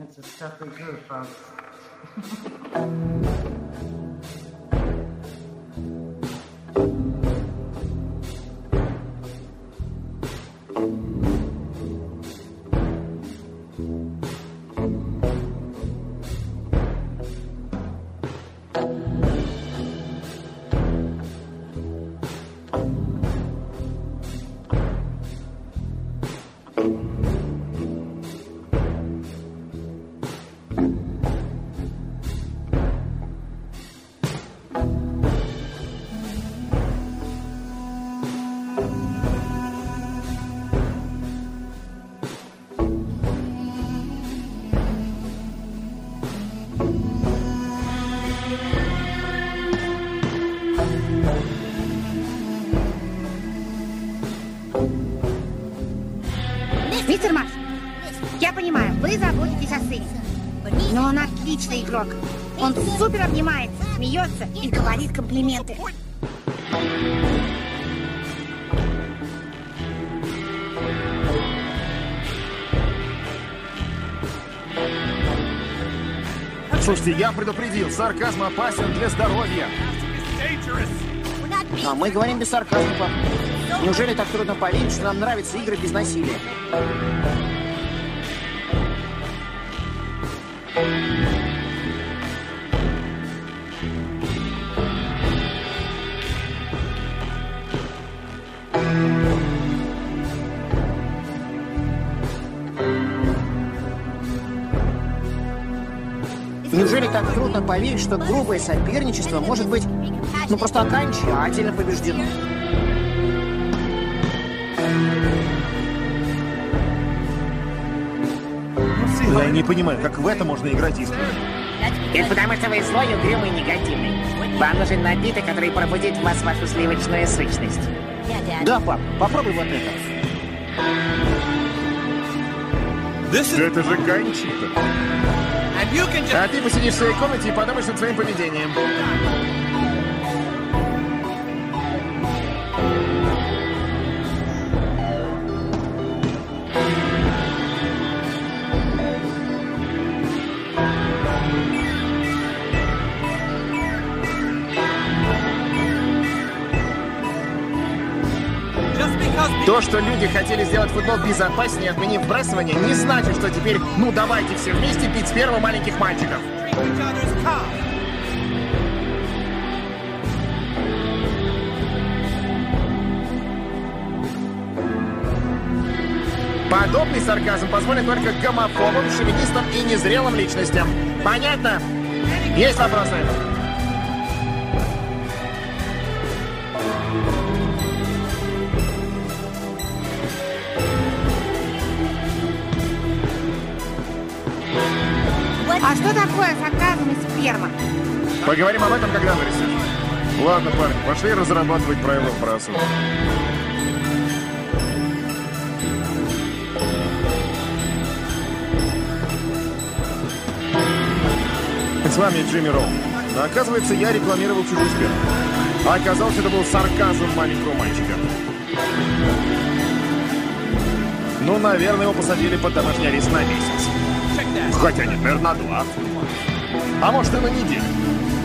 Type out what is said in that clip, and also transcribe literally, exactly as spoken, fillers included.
It's a stuffy group, folks. Мистер Марш, я понимаю, вы заботитесь о сыне. Но он отличный игрок. Он супер обнимается, смеется и говорит комплименты. Слушайте, я предупредил, сарказм опасен для здоровья. А мы говорим без сарказма, пап. Неужели так трудно поверить, что нам нравятся игры без насилия? Неужели так трудно поверить, что грубое соперничество может быть, ну, просто окончательно побеждено? Я не понимаю, как в это можно играть искренне. Это потому что вы злой, угрюмый и негативный. Вам нужен напиток, который пробудит в вас вашу сливочную сущность. Да, пап, попробуй вот это. Это же Кончита. А ты посидишь в своей комнате и подумаешь над своим поведением. То, что люди хотели сделать футбол безопаснее, отменив вбрасывание, не значит, что теперь, ну давайте все вместе пить сперму маленьких мальчиков. Подобный сарказм позволит только гомофобам, шовинистам и незрелым личностям. Понятно? Есть вопросы? А что такое сарказм и сперма? Поговорим об этом, когда вырастешь. Ладно, парни, пошли разрабатывать правила вбрасывания. С вами Джимми Роу. Но оказывается, я рекламировал чужую сперму. А оказалось, это был сарказм маленького мальчика. Ну, наверное, его посадили под домашний арест на месяц. Хотя нет, наверное, на два. А может, и на неделю.